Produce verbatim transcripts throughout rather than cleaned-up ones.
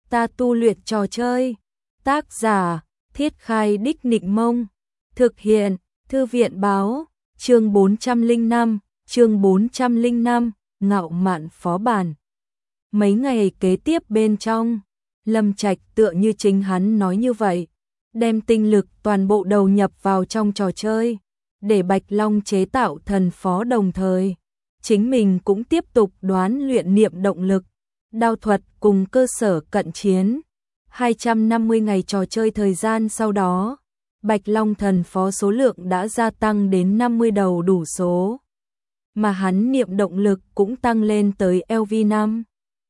Ta tu luyện trò chơi. Tác giả: Thiết Khai Đích Nịnh Mông. Thực hiện: Thư viện báo. Chương bốn trăm lẻ năm, chương bốn trăm lẻ năm, ngạo mạn phó bản. Mấy ngày kế tiếp bên trong, Lâm Trạch tựa như chính hắn nói như vậy, đem tinh lực toàn bộ đầu nhập vào trong trò chơi, để Bạch Long chế tạo thần phó đồng thời. Chính mình cũng tiếp tục đoán luyện niệm động lực, đao thuật cùng cơ sở cận chiến. hai trăm năm mươi ngày trò chơi thời gian sau đó, Bạch Long thần phó số lượng đã gia tăng đến năm mươi đầu đủ số. Mà hắn niệm động lực cũng tăng lên tới L V năm.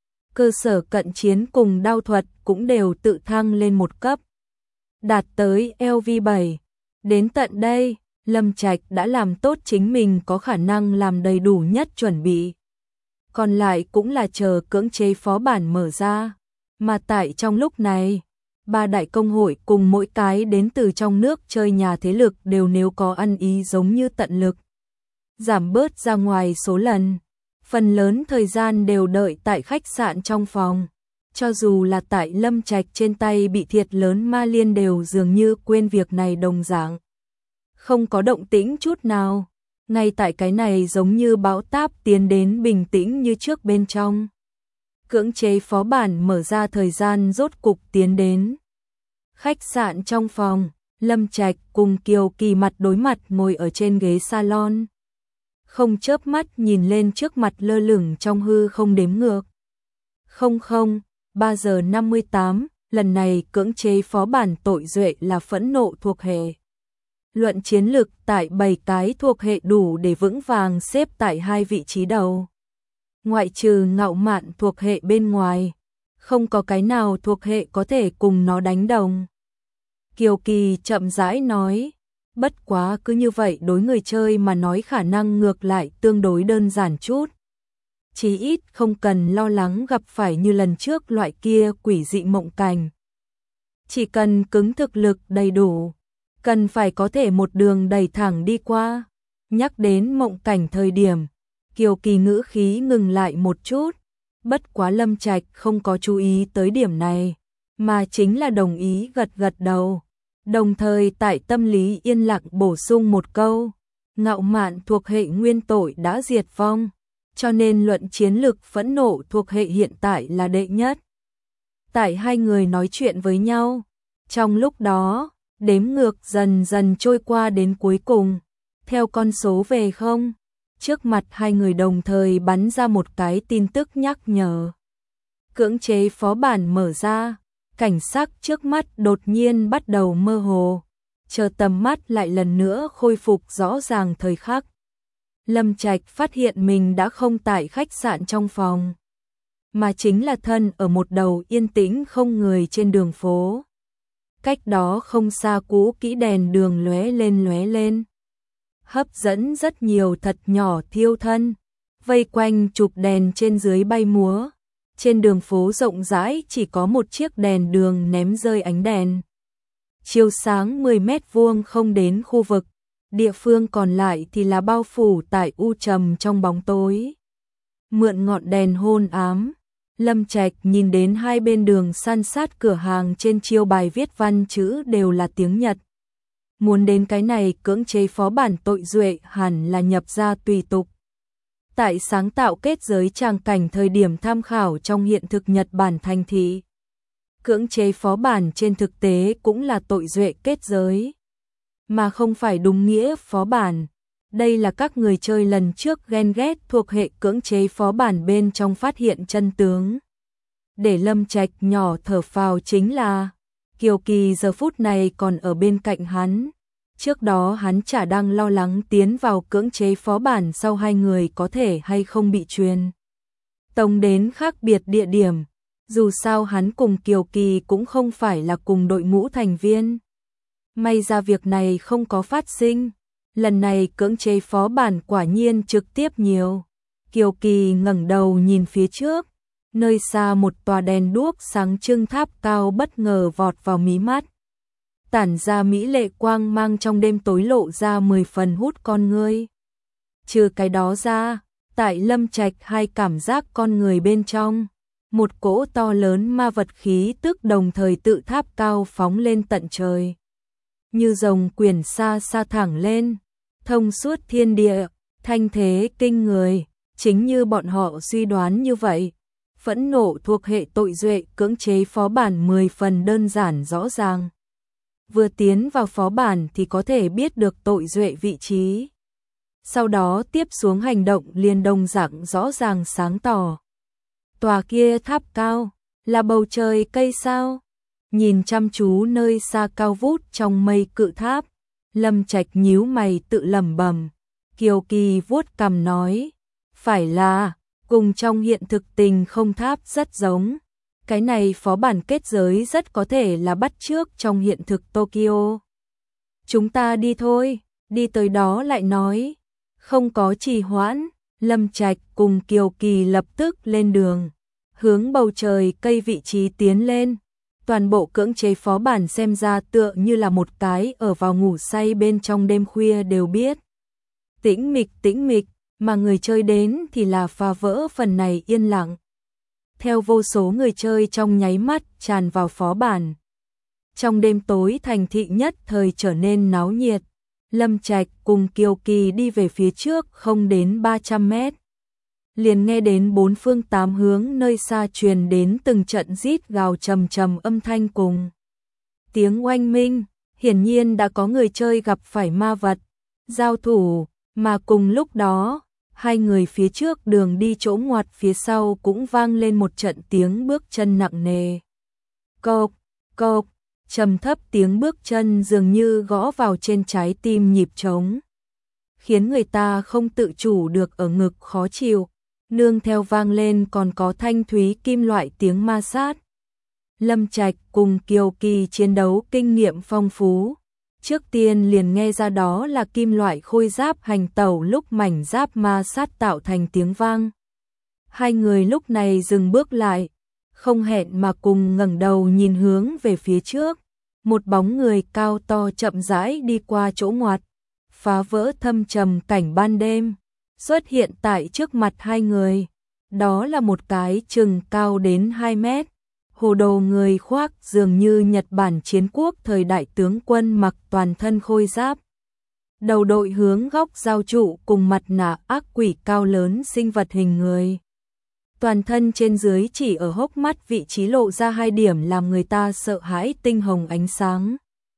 Cơ sở cận chiến cùng đao thuật cũng đều tự thăng lên một cấp, đạt tới L V bảy. Đến tận đây, Lâm Trạch đã làm tốt chính mình có khả năng làm đầy đủ nhất chuẩn bị. Còn lại cũng là chờ cưỡng chế phó bản mở ra. Mà tại trong lúc này, ba đại công hội cùng mỗi cái đến từ trong nước chơi nhà thế lực đều nếu có ăn ý giống như tận lực giảm bớt ra ngoài số lần. Phần lớn thời gian đều đợi tại khách sạn trong phòng. Cho dù là tại Lâm Trạch trên tay bị thiệt lớn Ma Liên đều dường như quên việc này đồng dạng. Không có động tĩnh chút nào. Ngay tại cái này giống như bão táp tiến đến bình tĩnh như trước bên trong. Cưỡng chế phó bản mở ra thời gian rốt cục tiến đến. Khách sạn trong phòng, Lâm Trạch cùng Kiều Kỳ mặt đối mặt ngồi ở trên ghế salon. Không chớp mắt nhìn lên trước mặt lơ lửng trong hư không đếm ngược. Không không, ba giờ năm mươi tám, lần này cưỡng chế phó bản tội duệ là phẫn nộ thuộc hệ. Luận chiến lực tại bảy cái thuộc hệ đủ để vững vàng xếp tại hai vị trí đầu. Ngoại trừ ngạo mạn thuộc hệ bên ngoài, không có cái nào thuộc hệ có thể cùng nó đánh đồng. Kiều Kỳ chậm rãi nói, bất quá cứ như vậy đối người chơi mà nói khả năng ngược lại tương đối đơn giản chút. Chí ít không cần lo lắng gặp phải như lần trước loại kia quỷ dị mộng cảnh. Chỉ cần cứng thực lực đầy đủ, cần phải có thể một đường đẩy thẳng đi qua. Nhắc đến mộng cảnh thời điểm, Kiều Kỳ ngữ khí ngừng lại một chút, bất quá Lâm Trạch không có chú ý tới điểm này, mà chính là đồng ý gật gật đầu, đồng thời tại tâm lý yên lặng bổ sung một câu, ngạo mạn thuộc hệ nguyên tội đã diệt vong, cho nên luận chiến lực phẫn nộ thuộc hệ hiện tại là đệ nhất. Tại hai người nói chuyện với nhau, trong lúc đó, đếm ngược dần dần trôi qua đến cuối cùng, theo con số về không. Trước mặt hai người đồng thời bắn ra một cái tin tức nhắc nhở. Cưỡng chế phó bản mở ra, cảnh sắc trước mắt đột nhiên bắt đầu mơ hồ, chờ tầm mắt lại lần nữa khôi phục rõ ràng thời khắc. Lâm Trạch phát hiện mình đã không tại khách sạn trong phòng, mà chính là thân ở một đầu yên tĩnh không người trên đường phố. Cách đó không xa cũ kỹ đèn đường lóe lên lóe lên, hấp dẫn rất nhiều thật nhỏ thiêu thân, vây quanh chụp đèn trên dưới bay múa. Trên đường phố rộng rãi chỉ có một chiếc đèn đường ném rơi ánh đèn, chiếu sáng mười mét vuông không đến khu vực, địa phương còn lại thì là bao phủ tại u trầm trong bóng tối. Mượn ngọn đèn hôn ám, Lâm Trạch nhìn đến hai bên đường san sát cửa hàng trên chiêu bài viết văn chữ đều là tiếng Nhật. Muốn đến cái này cưỡng chế phó bản tội duệ hẳn là nhập ra tùy tục. Tại sáng tạo kết giới tràng cảnh thời điểm tham khảo trong hiện thực Nhật Bản thành thị. Cưỡng chế phó bản trên thực tế cũng là tội duệ kết giới, mà không phải đúng nghĩa phó bản. Đây là các người chơi lần trước ghen ghét thuộc hệ cưỡng chế phó bản bên trong phát hiện chân tướng. Để Lâm Trạch nhỏ thở phào chính là Kiều Kỳ giờ phút này còn ở bên cạnh hắn. Trước đó hắn chả đang lo lắng tiến vào cưỡng chế phó bản sau hai người có thể hay không bị truyền tống đến khác biệt địa điểm. Dù sao hắn cùng Kiều Kỳ cũng không phải là cùng đội ngũ thành viên. May ra việc này không có phát sinh. Lần này cưỡng chế phó bản quả nhiên trực tiếp nhiều. Kiều Kỳ ngẩng đầu nhìn phía trước, nơi xa một tòa đèn đuốc sáng trưng tháp cao bất ngờ vọt vào mí mắt. Tản ra mỹ lệ quang mang trong đêm tối lộ ra mười phần hút con ngươi. Trừ cái đó ra, tại Lâm Trạch hai cảm giác con người bên trong, một cỗ to lớn ma vật khí tức đồng thời tự tháp cao phóng lên tận trời. Như rồng quyển xa xa thẳng lên, thông suốt thiên địa, thanh thế kinh người, chính như bọn họ suy đoán như vậy. Phẫn nộ thuộc hệ tội duệ cưỡng chế phó bản mười phần đơn giản rõ ràng. Vừa tiến vào phó bản thì có thể biết được tội duệ vị trí. Sau đó tiếp xuống hành động liền đồng dạng rõ ràng sáng tỏ. Tòa kia tháp cao, là bầu trời cây sao? Nhìn chăm chú nơi xa cao vút trong mây cự tháp, Lâm Trạch nhíu mày tự lẩm bẩm, kiều kỳ vuốt cằm nói, phải là, cùng trong hiện thực tình không tháp rất giống. Cái này phó bản kết giới rất có thể là bắt chước trong hiện thực Tokyo. Chúng ta đi thôi, đi tới đó lại nói. Không có trì hoãn, Lâm Trạch cùng Kiều Kỳ lập tức lên đường, hướng bầu trời cây vị trí tiến lên. Toàn bộ cưỡng chế phó bản xem ra tựa như là một cái ở vào ngủ say bên trong đêm khuya đều biết. Tĩnh mịch tĩnh mịch, mà người chơi đến thì là phá vỡ phần này yên lặng. Theo vô số người chơi trong nháy mắt tràn vào phó bản. Trong đêm tối thành thị nhất thời trở nên náo nhiệt. Lâm Trạch cùng Kiều Kỳ đi về phía trước không đến ba trăm mét. Liền nghe đến bốn phương tám hướng nơi xa truyền đến từng trận rít gào trầm trầm âm thanh cùng tiếng oanh minh, hiển nhiên đã có người chơi gặp phải ma vật, giao thủ, mà cùng lúc đó, hai người phía trước đường đi chỗ ngoặt phía sau cũng vang lên một trận tiếng bước chân nặng nề. Cộp, cộp, trầm thấp tiếng bước chân dường như gõ vào trên trái tim nhịp trống, khiến người ta không tự chủ được ở ngực khó chịu. Nương theo vang lên còn có thanh thúy kim loại tiếng ma sát. Lâm Trạch cùng Kiều Kỳ chiến đấu kinh nghiệm phong phú. Trước tiên liền nghe ra đó là kim loại khôi giáp hành tẩu lúc mảnh giáp ma sát tạo thành tiếng vang. Hai người lúc này dừng bước lại, không hẹn mà cùng ngẩng đầu nhìn hướng về phía trước. Một bóng người cao to chậm rãi đi qua chỗ ngoặt, phá vỡ thâm trầm cảnh ban đêm. Xuất hiện tại trước mặt hai người, đó là một cái chừng cao đến hai mét, hồ đồ người khoác dường như Nhật Bản chiến quốc thời đại tướng quân mặc toàn thân khôi giáp. Đầu đội hướng góc giao trụ cùng mặt nạ ác quỷ cao lớn sinh vật hình người. Toàn thân trên dưới chỉ ở hốc mắt vị trí lộ ra hai điểm làm người ta sợ hãi tinh hồng ánh sáng.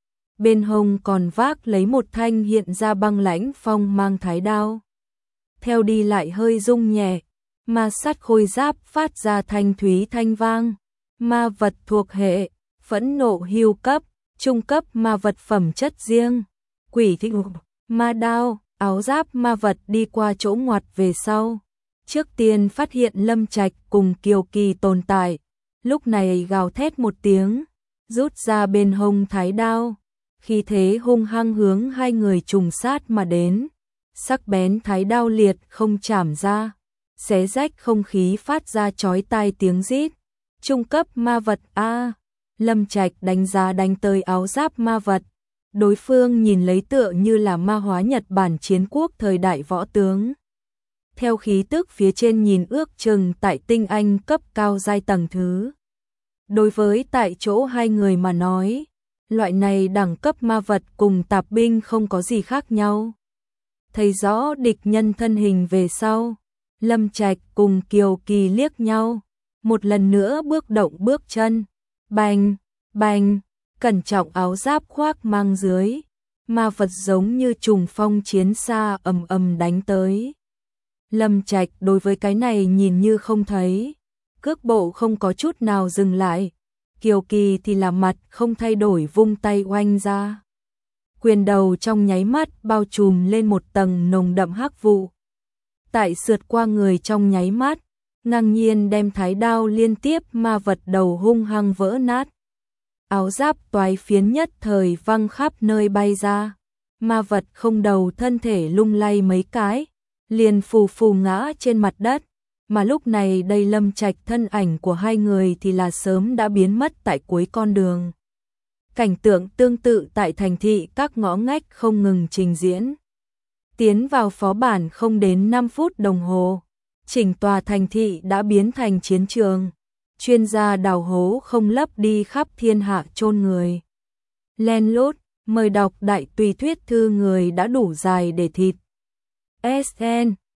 Bên hông còn vác lấy một thanh hiện ra băng lãnh phong mang thái đao. Theo đi lại hơi rung nhẹ, ma sát khôi giáp phát ra thanh thúy thanh vang. Ma vật thuộc hệ, phẫn nộ hưu cấp, trung cấp ma vật phẩm chất riêng, quỷ thích ma đao, áo giáp ma vật đi qua chỗ ngoặt về sau. Trước tiên phát hiện Lâm Trạch cùng Kiều Kỳ tồn tại, lúc này gào thét một tiếng, rút ra bên hông thái đao, khí thế hung hăng hướng hai người trùng sát mà đến. Sắc bén thái đao liệt không chảm ra, xé rách không khí phát ra chói tai tiếng rít. Trung cấp ma vật a. Lâm Trạch đánh giá đánh tới áo giáp ma vật. Đối phương nhìn lấy tựa như là ma hóa Nhật Bản chiến quốc thời đại võ tướng. Theo khí tức phía trên nhìn ước chừng tại tinh anh cấp cao giai tầng thứ. Đối với tại chỗ hai người mà nói, loại này đẳng cấp ma vật cùng tạp binh không có gì khác nhau. Thấy rõ địch nhân thân hình về sau, Lâm Trạch cùng Kiều Kỳ liếc nhau, một lần nữa bước động bước chân, bành, bành, cẩn trọng áo giáp khoác mang dưới, ma vật giống như trùng phong chiến xa ầm ầm đánh tới. Lâm Trạch đối với cái này nhìn như không thấy, cước bộ không có chút nào dừng lại, Kiều Kỳ thì là mặt không thay đổi vung tay oanh ra. Quyền đầu trong nháy mắt bao trùm lên một tầng nồng đậm hắc vụ. Tại sượt qua người trong nháy mắt, ngang nhiên đem thái đao liên tiếp ma vật đầu hung hăng vỡ nát. Áo giáp toái phiến nhất thời văng khắp nơi bay ra. Ma vật không đầu thân thể lung lay mấy cái, liền phù phù ngã trên mặt đất. Mà lúc này đây Lâm Trạch thân ảnh của hai người thì là sớm đã biến mất tại cuối con đường. Cảnh tượng tương tự tại thành thị các ngõ ngách không ngừng trình diễn. Tiến vào phó bản không đến năm phút đồng hồ, chỉnh tòa thành thị đã biến thành chiến trường. chuyên gia đào hố không lấp đi khắp thiên hạ chôn người. Len lút, mời đọc đại tùy thuyết thư người đã đủ dài để thịt. ét en